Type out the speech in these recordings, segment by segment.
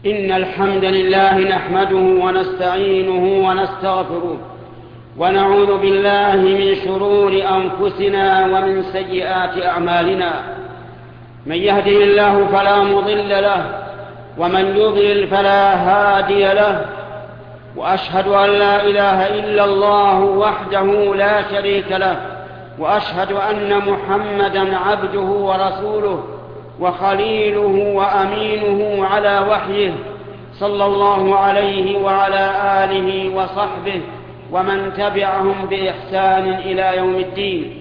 إن الحمد لله نحمده ونستعينه ونستغفره ونعوذ بالله من شرور أنفسنا ومن سيئات أعمالنا. من يهده الله فلا مضل له ومن يضلل فلا هادي له، وأشهد أن لا إله إلا الله وحده لا شريك له، وأشهد أن محمدا عبده ورسوله وخليله وأمينه على وحيه، صلى الله عليه وعلى آله وصحبه ومن تبعهم بإحسان إلى يوم الدين.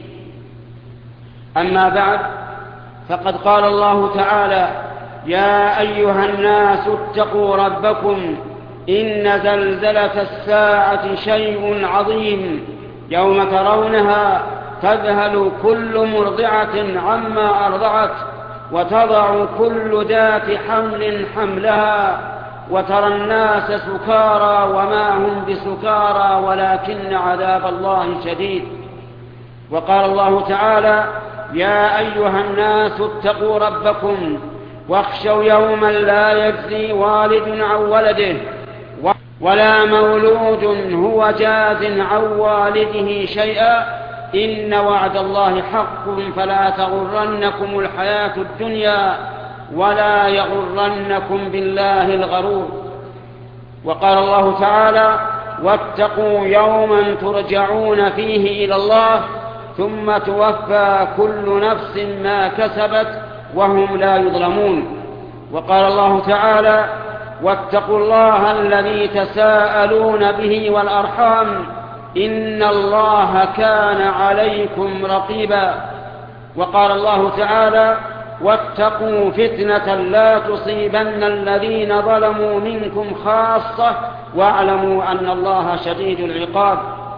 أما بعد، فقد قال الله تعالى: يا أيها الناس اتقوا ربكم إن زلزلة الساعة شيء عظيم، يوم ترونها تذهل كل مرضعة عما أرضعت وتضع كل ذات حمل حملها وترى الناس سكارى وما هم بسكارى ولكن عذاب الله شديد. وقال الله تعالى: يا أيها الناس اتقوا ربكم واخشوا يوما لا يجزي والد عن ولده ولا مولود هو جاز عن والده شيئا، إن وعد الله حق فلا تغرنكم الحياة الدنيا ولا يغرنكم بالله الغرور. وقال الله تعالى: واتقوا يوما ترجعون فيه إلى الله ثم توفى كل نفس ما كسبت وهم لا يظلمون. وقال الله تعالى: واتقوا الله الذي تساءلون به والأرحام إن الله كان عليكم رقيبا. وقال الله تعالى: واتقوا فتنة لا تصيبن الذين ظلموا منكم خاصة واعلموا أن الله شديد العقاب.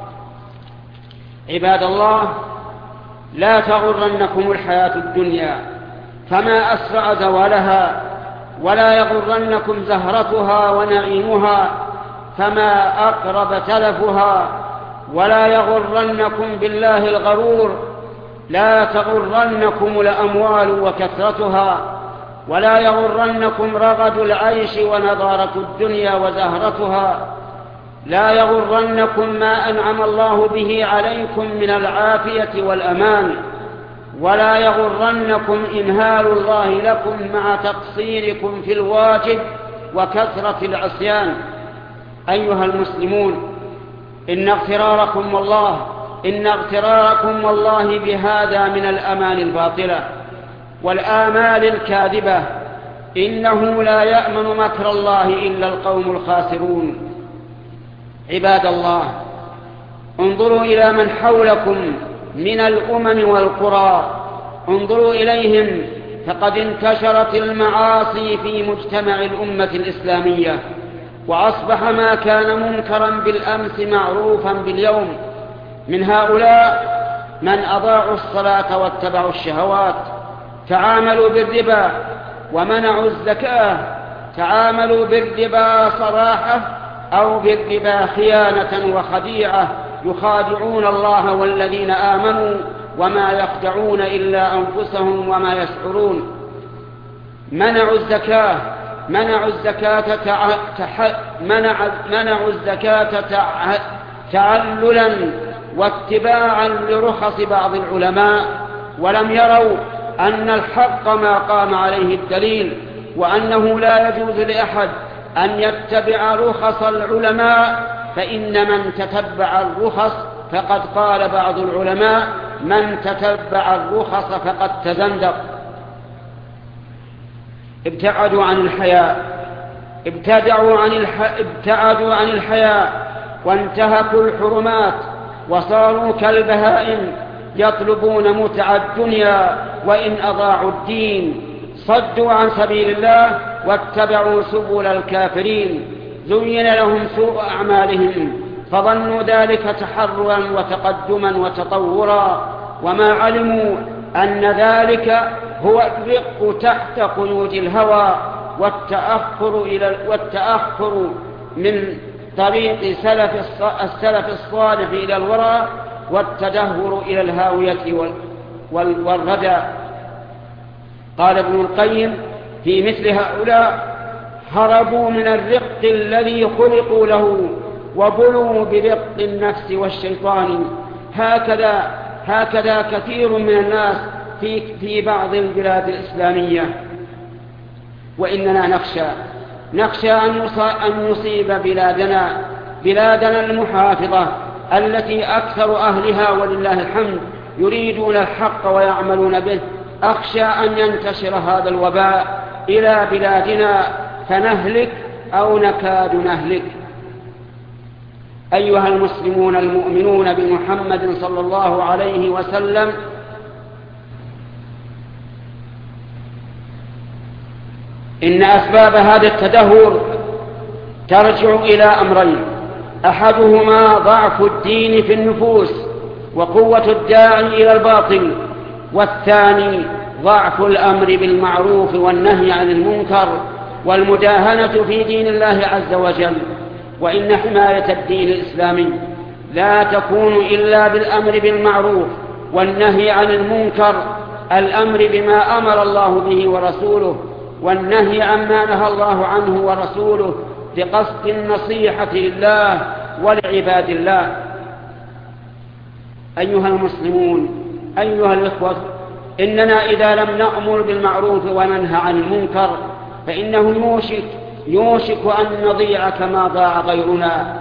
عباد الله، لا تغرنكم الحياة الدنيا، فما أسرع زوالها، ولا يغرنكم زهرتها ونعيمها، فما أقرب تلفها، ولا يغرنكم بالله الغرور. لا تغرنكم الأموال وكثرتها، ولا يغرنكم رغد العيش ونضارة الدنيا وزهرتها. لا يغرنكم ما أنعم الله به عليكم من العافية والأمان، ولا يغرنكم إمهال الله لكم مع تقصيركم في الواجب وكثرة العصيان. أيها المسلمون، إن اغتراركم والله بهذا من الأمان الباطلة والآمال الكاذبة. إنه لا يأمن مكر الله إلا القوم الخاسرون. عباد الله، انظروا إلى من حولكم من الأمم والقرى، انظروا إليهم، فقد انتشرت المعاصي في مجتمع الأمة الإسلامية، وأصبح ما كان منكرا بالأمس معروفا باليوم. من هؤلاء من أضاعوا الصلاة واتبعوا الشهوات، تعاملوا بالربا ومنعوا الزكاة، تعاملوا بالربا صراحة أو بالربا خيانة وخديعة، يخادعون الله والذين آمنوا وما يخدعون إلا أنفسهم وما يشعرون. منعوا الزكاة تعللا واتباعا لرخص بعض العلماء، ولم يروا أن الحق ما قام عليه الدليل، وأنه لا يجوز لأحد أن يتبع رخص العلماء، فإن من تتبع الرخص فقد قال بعض العلماء: من تتبع الرخص فقد تزندق. ابتعدوا عن الحياء وانتهكوا الحرمات، وصاروا كالبهائم يطلبون متع الدنيا وإن أضاعوا الدين. صدوا عن سبيل الله واتبعوا سبل الكافرين. زين لهم سوء أعمالهم فظنوا ذلك تحررا وتقدما وتطورا، وما علموا أن ذلك هو الرق تحت قيود الهوى والتأخر من طريق السلف الصالح إلى الورى، والتدهور إلى الهاوية والردى. قال ابن القيم في مثل هؤلاء: هربوا من الرق الذي خلقوا له وبلوا برق النفس والشيطان. هكذا كثير من الناس في بعض البلاد الإسلامية. وإننا نخشى أن نصيب بلادنا المحافظة التي أكثر أهلها ولله الحمد يريدون الحق ويعملون به. أخشى أن ينتشر هذا الوباء إلى بلادنا فنهلك أو نكاد نهلك. أيها المسلمون المؤمنون بمحمد صلى الله عليه وسلم، إن أسباب هذا التدهور ترجع إلى أمرين: أحدهما ضعف الدين في النفوس وقوة الداعي إلى الباطل، والثاني ضعف الأمر بالمعروف والنهي عن المنكر والمداهنة في دين الله عز وجل. وإن حماية الدين الإسلامي لا تكون إلا بالأمر بالمعروف والنهي عن المنكر، الأمر بما أمر الله به ورسوله، والنهي عما نهى الله عنه ورسوله، بقصد النصيحة لله ولعباد الله. أيها المسلمون، أيها الإخوة، إننا إذا لم نأمر بالمعروف وننهى عن المنكر فإنه يوشك أن نضيع كما ضاع غيرنا.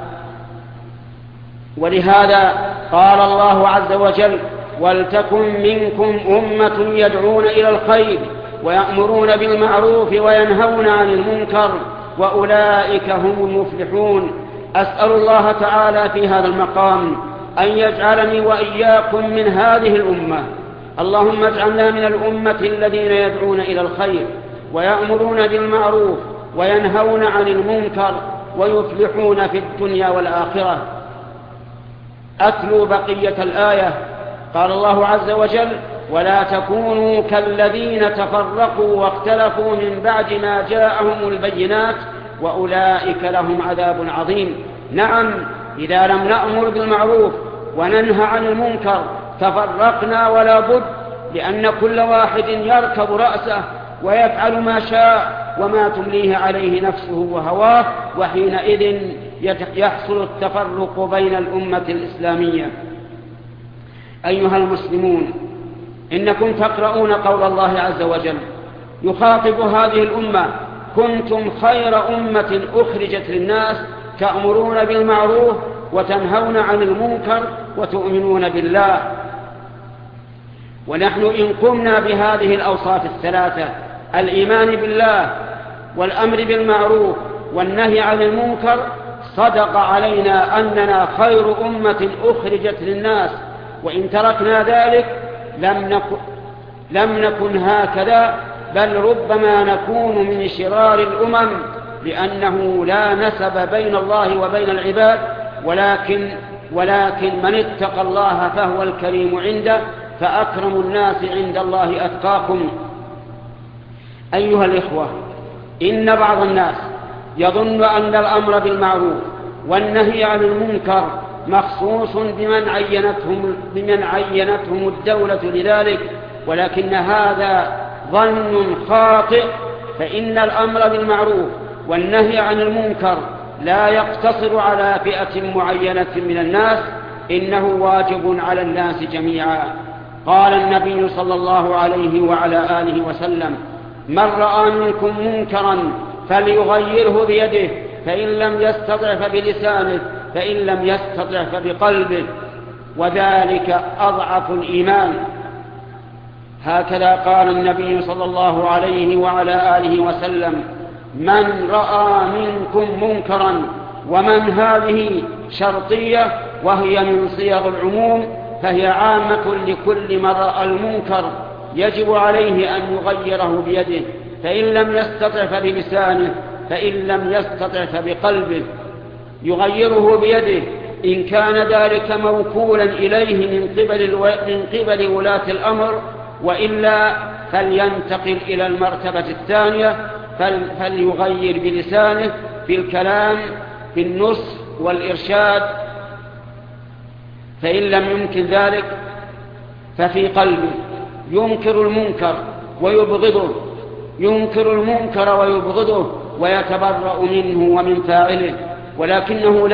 ولهذا قال الله عز وجل: ولتكن منكم أمة يدعون إلى الخير ويأمرون بالمعروف وينهون عن المنكر وأولئك هم المفلحون. أسأل الله تعالى في هذا المقام أن يجعلني وإياكم من هذه الأمة. اللهم اجعلنا من الأمة الذين يدعون إلى الخير ويأمرون بالمعروف وينهون عن المنكر ويفلحون في الدنيا والآخرة. أتلو بقية الآية. قال الله عز وجل: ولا تكونوا كالذين تفرقوا واختلفوا من بعد ما جاءهم البينات وأولئك لهم عذاب عظيم. نعم، إذا لم نأمر بالمعروف وننهى عن المنكر تفرقنا ولا بد، لأن كل واحد يركب رأسه ويفعل ما شاء وما تمليه عليه نفسه وهواه، وحينئذ يحصل التفرق بين الأمة الإسلامية. أيها المسلمون، إنكم تقرؤون قول الله عز وجل يخاطب هذه الأمة: كنتم خير أمة أخرجت للناس تأمرون بالمعروف وتنهون عن المنكر وتؤمنون بالله. ونحن إن قمنا بهذه الأوصاف الثلاثة: الإيمان بالله والأمر بالمعروف والنهي عن المنكر، صدق علينا أننا خير أمة أخرجت للناس. وإن تركنا ذلك لم نكن هكذا، بل ربما نكون من شرار الأمم، لأنه لا نسب بين الله وبين العباد، ولكن من اتقى الله فهو الكريم عنده، فأكرم الناس عند الله أتقاكم. أيها الإخوة، إن بعض الناس يظن أن الأمر بالمعروف والنهي عن المنكر مخصوص بمن عينتهم الدولة لذلك، ولكن هذا ظن خاطئ. فإن الأمر بالمعروف والنهي عن المنكر لا يقتصر على فئة معينة من الناس، إنه واجب على الناس جميعا. قال النبي صلى الله عليه وعلى آله وسلم: من رأى منكم منكرا فليغيره بيده، فإن لم يستطع فبلسانه، فإن لم يستطع فبقلبه، وذلك أضعف الإيمان. هكذا قال النبي صلى الله عليه وعلى آله وسلم: من رأى منكم منكرا. ومن هذه شرطية، وهي من صيغ العموم، فهي عامة لكل من رأى المنكر يجب عليه أن يغيره بيده، فإن لم يستطع فبلسانه، فإن لم يستطع فبقلبه. يغيره بيده إن كان ذلك موكولا إليه من قبل ولاة الأمر، وإلا فلينتقل إلى المرتبة الثانية، فليغير بلسانه في الكلام، في النصح والإرشاد، فإن لم يمكن ذلك ففي قلبه. ينكر المنكر ويبغضه ويتبرأ منه ومن فاعله، ولكن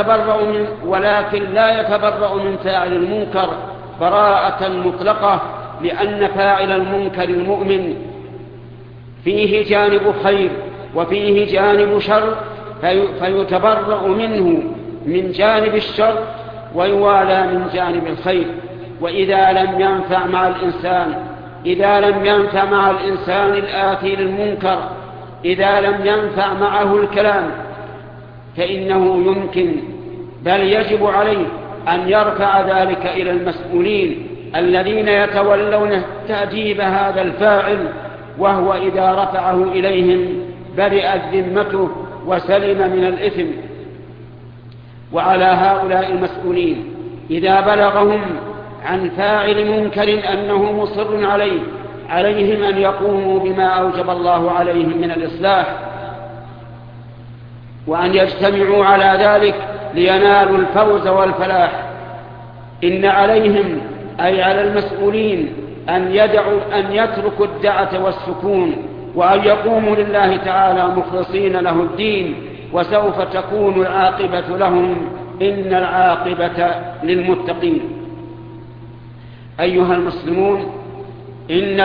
لا يتبرأ من فاعل المنكر براءة مطلقة، لأن فاعل المنكر المؤمن فيه جانب خير وفيه جانب شر، فيتبرأ منه من جانب الشر ويوالى من جانب الخير. وإذا لم ينفع مع الإنسان الآتي للمنكر، إذا لم ينفع معه الكلام، فإنه يمكن بل يجب عليه أن يرفع ذلك إلى المسؤولين الذين يتولون تأديب هذا الفاعل، وهو إذا رفعه إليهم برئت ذمته وسلم من الإثم. وعلى هؤلاء المسؤولين إذا بلغهم عن فاعل منكر أنه مصر عليهم أن يقوموا بما أوجب الله عليهم من الإصلاح، وأن يجتمعوا على ذلك لينالوا الفوز والفلاح. إن عليهم أي على المسؤولين أن يتركوا الدعة والسكون، وأن يقوموا لله تعالى مخلصين له الدين، وسوف تكون العاقبة لهم، إن العاقبة للمتقين. أيها المسلمون، إن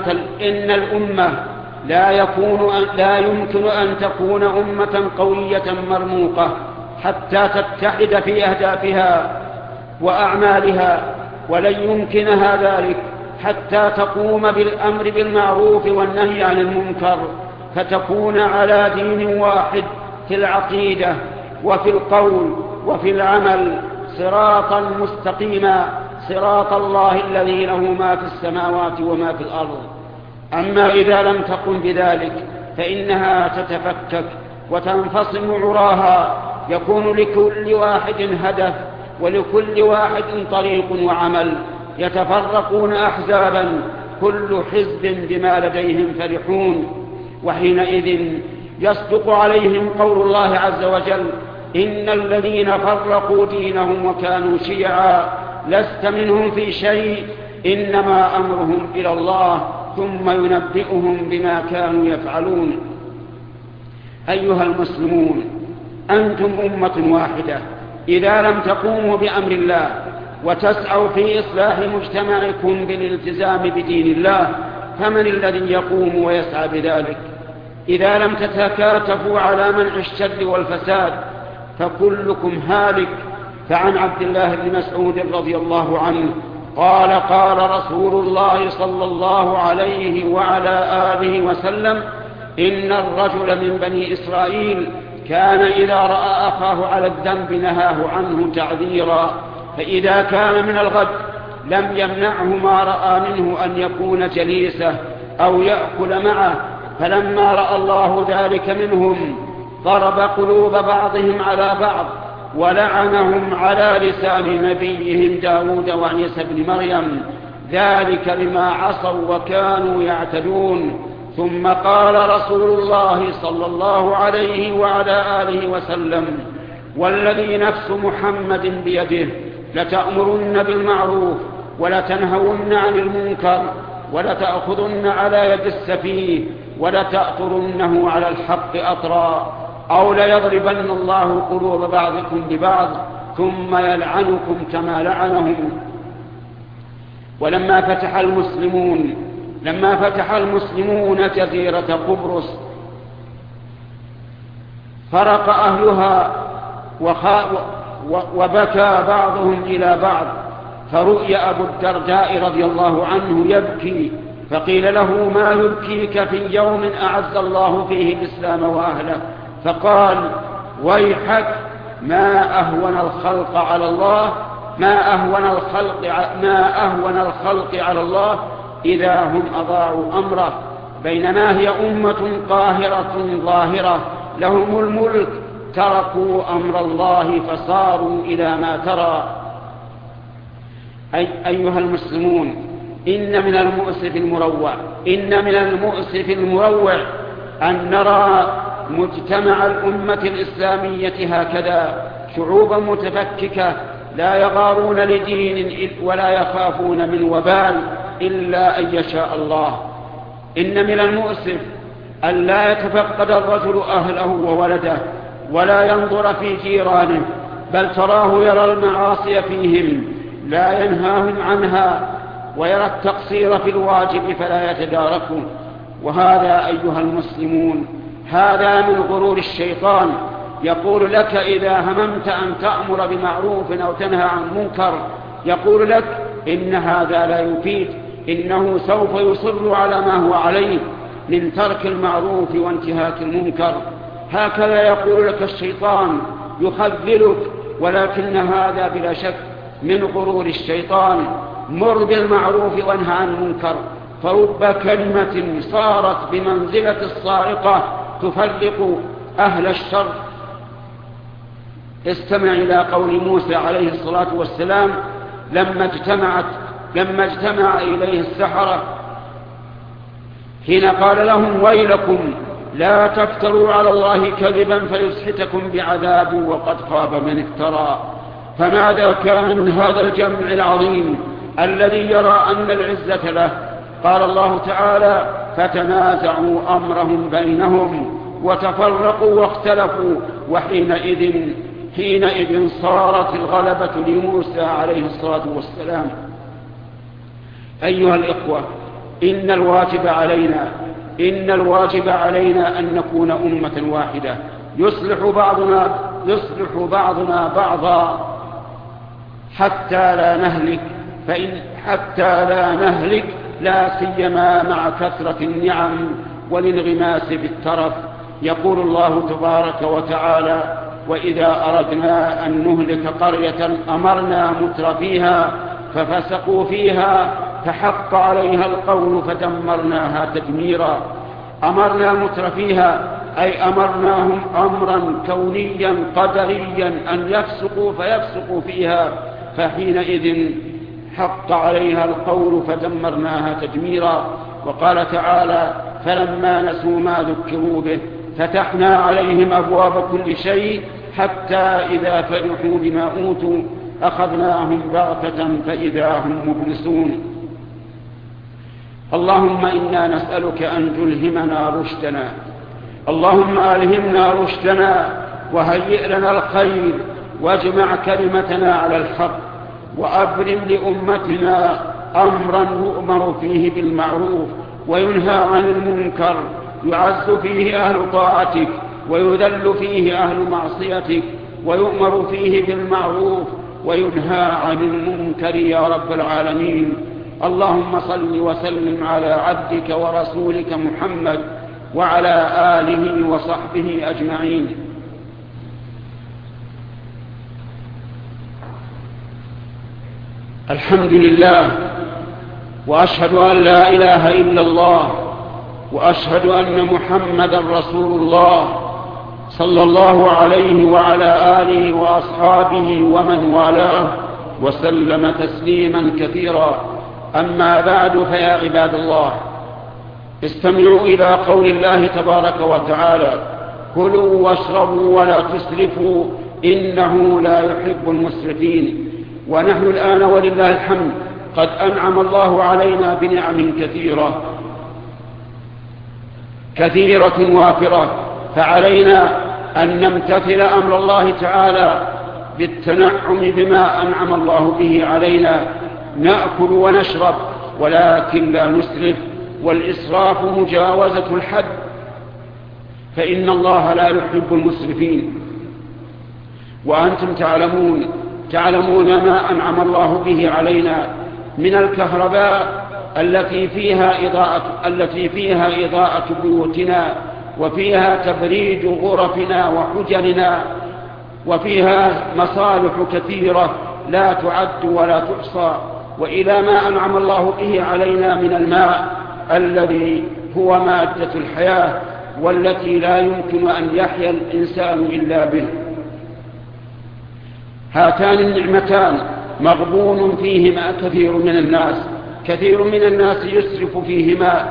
الأمة لا يمكن أن تكون أمة قوية مرموقة حتى تتحد في أهدافها وأعمالها، ولن يمكنها ذلك حتى تقوم بالأمر بالمعروف والنهي عن المنكر، فتكون على دين واحد في العقيدة وفي القول وفي العمل صراطا مستقيما، صراط الله الذي له ما في السماوات وما في الأرض. أما إذا لم تقم بذلك فإنها تتفكك وتنفصم عراها، يكون لكل واحد هدف ولكل واحد طريق وعمل، يتفرقون أحزابا كل حزب بما لديهم فرحون. وحينئذ يصدق عليهم قول الله عز وجل: إن الذين فرقوا دينهم وكانوا شيعا لست منهم في شيء إنما أمرهم إلى الله ثم ينبئهم بما كانوا يفعلون. أيها المسلمون، أنتم أمة واحدة، إذا لم تقوموا بأمر الله وتسعوا في إصلاح مجتمعكم بالالتزام بدين الله، فمن الذي يقوم ويسعى بذلك؟ إذا لم تتكاتفوا على منع الشر والفساد فكلكم هالك. فعن عبد الله بن مسعود رضي الله عنه قال: قال رسول الله صلى الله عليه وعلى آله وسلم: إن الرجل من بني إسرائيل كان إذا رأى أخاه على الذنب نهاه عنه تعذيرا، فإذا كان من الغد لم يمنعه ما رأى منه أن يكون جليسه أو يأكل معه، فلما رأى الله ذلك منهم ضرب قلوب بعضهم على بعض ولعنهم على لسان نبيهم داود وعيسى بن مريم، ذلك بما عصوا وكانوا يعتدون. ثم قال رسول الله صلى الله عليه وعلى آله وسلم: والذي نفس محمد بيده لتأمرن بالمعروف ولتنهون عن المنكر ولتأخذن على يد السفيه ولتأطرنه على الحق أطرا، أو ليضربن الله قلوب بعضكم ببعض ثم يلعنكم كما لعنهم. ولما فتح المسلمون جزيرة قبرص فرق أهلها وبكى بعضهم إلى بعض، فرؤي أبو الدرداء رضي الله عنه يبكي، فقيل له: ما يبكيك في يوم أعز الله فيه الإسلام وأهله؟ فقال: ويحك، ما أهون الخلق على الله، ما أهون الخلق على الله إذا هم أضاعوا أمره، بينما هي أمة قاهرة ظاهرة لهم الملك تركوا أمر الله فصاروا إلى ما ترى. أيها المسلمون، إن من المؤسف المروع أن نرى مجتمع الأمة الإسلامية هكذا، شعوبا متفككة لا يغارون لدين ولا يخافون من وبال إلا أن يشاء الله. إن من المؤسف أن لا يتفقد الرجل أهله وولده ولا ينظر في جيرانه، بل تراه يرى المعاصي فيهم لا ينهاهم عنها، ويرى التقصير في الواجب فلا يتداركه. وهذا أيها المسلمون هذا من غرور الشيطان. يقول لك إذا هممت أن تأمر بمعروف أو تنهى عن منكر، يقول لك إن هذا لا يفيد، إنه سوف يصر على ما هو عليه من ترك المعروف وانتهاك المنكر. هكذا يقول لك الشيطان يخذلك، ولكن هذا بلا شك من غرور الشيطان. مر بالمعروف وانهى عن المنكر، فرب كلمة صارت بمنزلة الصاعقة تفرق أهل الشر. استمع إلى قول موسى عليه الصلاة والسلام لما اجتمع إليه السحرة حين قال لهم ويلكم لا تفتروا على الله كذبا فيسحتكم بعذاب وقد خاب من افترى. فماذا كان من هذا الجمع العظيم الذي يرى أن العزة له؟ قال الله تعالى فتنازعوا أمرهم بينهم وتفرقوا واختلفوا، حينئذ صارت الغلبة لموسى عليه الصلاة والسلام. أيها الإخوة، إن الواجب علينا أن نكون أمة واحدة يصلح بعضنا بعضا حتى لا نهلك، لا سيما مع كثرة النعم والانغماس بالترف. يقول الله تبارك وتعالى وإذا أردنا أن نهلك قرية أمرنا مترفيها ففسقوا فيها فحق عليها القول فدمرناها تدميرا. أمرنا مترفيها أي أمرناهم أمرا كونيا قدريا أن يفسقوا فيفسقوا فيها، فحينئذ حق عليها القول فدمرناها تدميرا. وقال تعالى فلما نسوا ما ذكروا به فتحنا عليهم أبواب كل شيء حتى إذا فرحوا بما أوتوا أخذناهم بغتة فإذا هم مبلسون. اللهم إنا نسألك أن تلهمنا رشدنا، اللهم ألهمنا رشدنا وهيئ لنا الخير، واجمع كلمتنا على الحق، وأبرم لأمتنا أمرا يؤمر فيه بالمعروف وينهى عن المنكر، يعز فيه أهل طاعتك ويذل فيه أهل معصيتك، ويؤمر فيه بالمعروف وينهى عن المنكر يا رب العالمين. اللهم صل وسلم على عبدك ورسولك محمد وعلى آله وصحبه أجمعين. الحمد لله، وأشهد أن لا إله إلا الله، وأشهد أن محمدا رسول الله صلى الله عليه وعلى آله وأصحابه ومن والاه وسلم تسليما كثيرا. أما بعد، فيا عباد الله، استمعوا إلى قول الله تبارك وتعالى كلوا واشربوا ولا تسرفوا إنه لا يحب المسرفين. ونحن الآن ولله الحمد قد أنعم الله علينا بنعم كثيرة وافرة، فعلينا أن نمتثل أمر الله تعالى بالتنعم بما أنعم الله به علينا. نأكل ونشرب ولكن لا نسرف، والإسراف مجاوزة الحد، فإن الله لا يحب المسرفين. وأنتم تعلمون ما أنعم الله به علينا من الكهرباء التي فيها إضاءة بيوتنا، وفيها تبريد غرفنا وحجرنا، وفيها مصالح كثيرة لا تعد ولا تحصى. وإلى ما أنعم الله به علينا من الماء الذي هو مادة الحياة، والتي لا يمكن أن يحيا الإنسان إلا به. هاتان النعمتان مغبون فيهما كثير من الناس يسرف فيهما،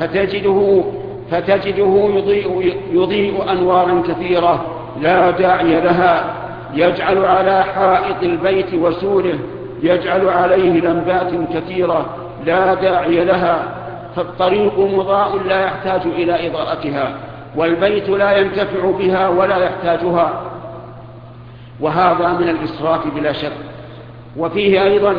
فتجده يضيء أنوارا كثيرة لا داعي لها، يجعل على حائط البيت وسوره، يجعل عليه لمبات كثيرة لا داعي لها، فالطريق مضاء لا يحتاج إلى إضاءتها، والبيت لا ينتفع بها ولا يحتاجها، وهذا من الإسراف بلا شك. وفيه أيضا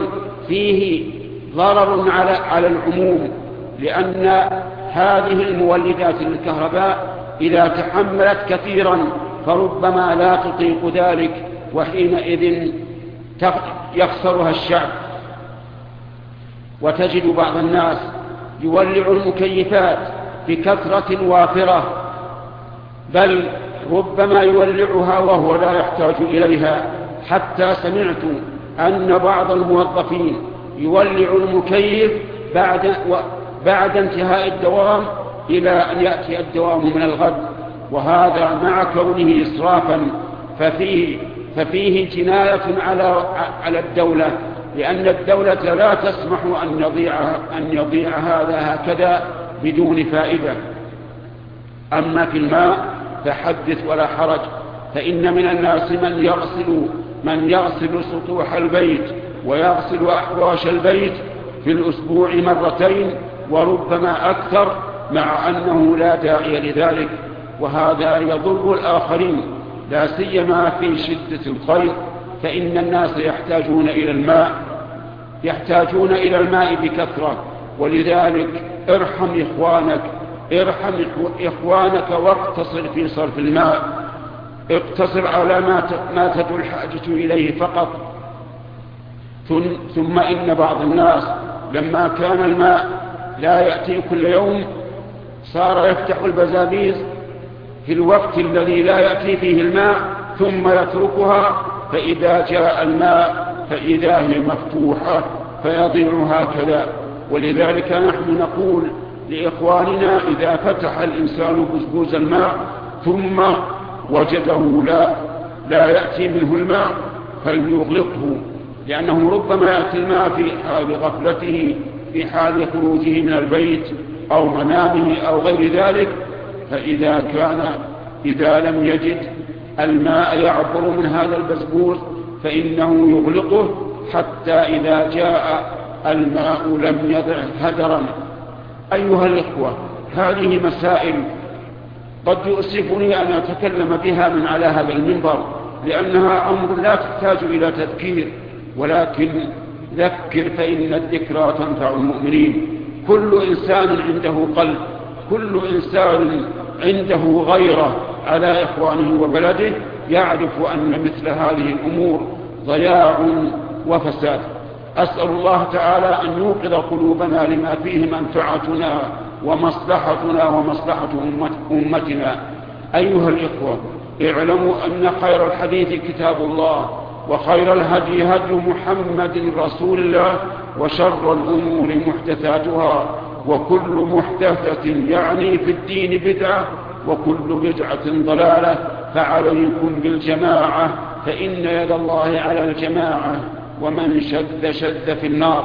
ضرر على العموم، لأن هذه المولدات للكهرباء إذا تحملت كثيرا فربما لا تطيق ذلك، وحينئذ يخسرها الشعب. وتجد بعض الناس يولع المكيفات بكثرة وافرة، بل ربما يولعها وهو لا يحتاج إليها، حتى سمعت أن بعض الموظفين يولع المكيف بعد انتهاء الدوام إلى أن يأتي الدوام من الغد، وهذا مع كونه إسرافا ففيه جناية على الدولة، لأن الدولة لا تسمح أن يضيع هذا هكذا بدون فائدة. أما في الماء فحدث ولا حرج، فإن من الناس من يغسل سطوح البيت ويغسل أحواش البيت في الأسبوع مرتين وربما أكثر، مع أنه لا داعي لذلك، وهذا يضر الآخرين، لا سيما في شدة الخير، فإن الناس يحتاجون إلى الماء بكثرة. ولذلك ارحم إخوانك واقتصر في صرف الماء، اقتصر على ما تدعو الحاجة إليه فقط. ثم إن بعض الناس لما كان الماء لا يأتي كل يوم صار يفتح البزابيز في الوقت الذي لا يأتي فيه الماء ثم يتركها، فإذا جاء الماء فإذا هي مفتوحة فيضيع هكذا. ولذلك نحن نقول لإخواننا إذا فتح الإنسان بزبوز الماء ثم وجده لا يأتي منه الماء فليغلقه، لأنه ربما يأتي الماء في حال غفلته، في حال خروجه من البيت أو منامه أو غير ذلك، إذا لم يجد الماء يعبر من هذا البزبوز فإنه يغلقه حتى إذا جاء الماء لم يضع هدرا. أيها الإخوة، هذه مسائل قد يؤسفني أن أتكلم بها من على هذا المنبر، لأنها أمر لا تحتاج إلى تذكير، ولكن ذكر فإن الذكرى تنفع المؤمنين. كل إنسان عنده قلب، كل إنسان عنده غيرة على إخوانه وبلده يعرف أن مثل هذه الأمور ضياع وفساد. أسأل الله تعالى أن يوقظ قلوبنا لما فيه منفعتنا ومصلحتنا ومصلحة أمتنا. أيها الإخوة، اعلموا أن خير الحديث كتاب الله، وخير الهدي هدي محمد رسول الله، وشر الأمور محدثاتها، وكل محدثة يعني في الدين بدعة، وكل بدعة ضلالة. فعليكم بالجماعة، فإن يد الله على الجماعة، ومن شد في النار.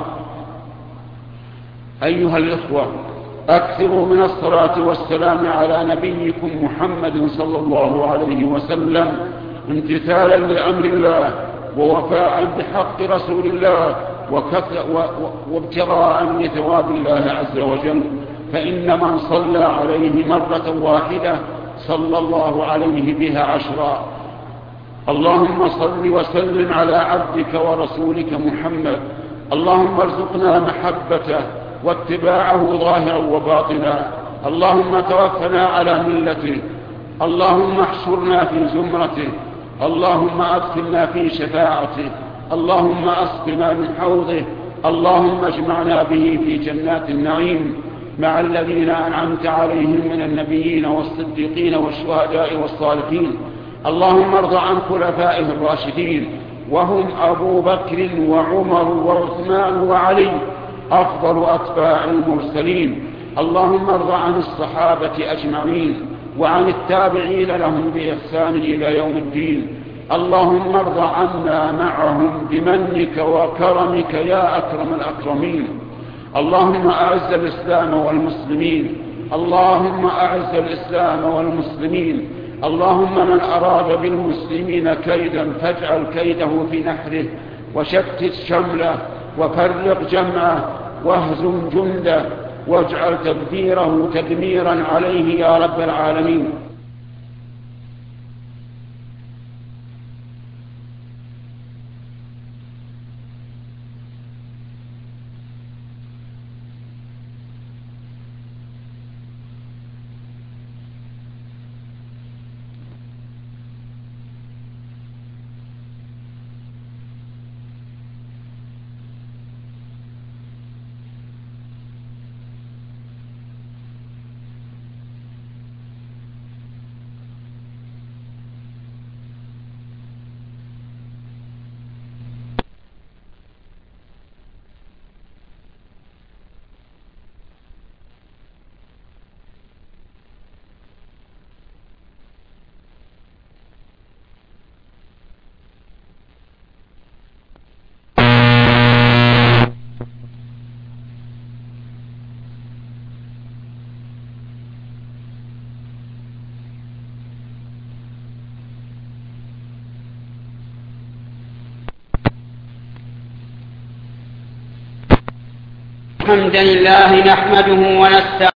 أيها الإخوة، أكثروا من الصلاة والسلام على نبيكم محمد صلى الله عليه وسلم، امتثالا لأمر الله ووفاء بحق رسول الله وابتغاء لثواب الله عز وجل، فإن من صلى عليه مرة واحدة صلى الله عليه بها 10. اللهم صل وسلم على عبدك ورسولك محمد. اللهم ارزقنا محبته واتباعه ظاهرا وباطنا. اللهم توفنا على ملته. اللهم احشرنا في زمرته. اللهم أدخلنا في شفاعته. اللهم أسقنا من حوضه. اللهم اجمعنا به في جنات النعيم مع الذين أنعمت عليهم من النبيين والصديقين والشهداء والصالحين. اللهم ارض عن خلفائه الراشدين، وهم أبو بكر وعمر وعثمان وعلي أفضل أتباع المرسلين. اللهم ارض عن الصحابة أجمعين وعن التابعين لهم بإحسان إلى يوم الدين. اللهم ارض عنا معهم بمنك وكرمك يا أكرم الأكرمين. اللهم أعز الإسلام والمسلمين. اللهم أعز الإسلام والمسلمين. اللهم من أراد بالمسلمين كيدا فاجعل كيده في نحره، وشتت شمله، وفرق جمعه، واهزم جنده، واجعل تدبيره تدميرا عليه يا رب العالمين. الحمد لله نحمده ونستعينه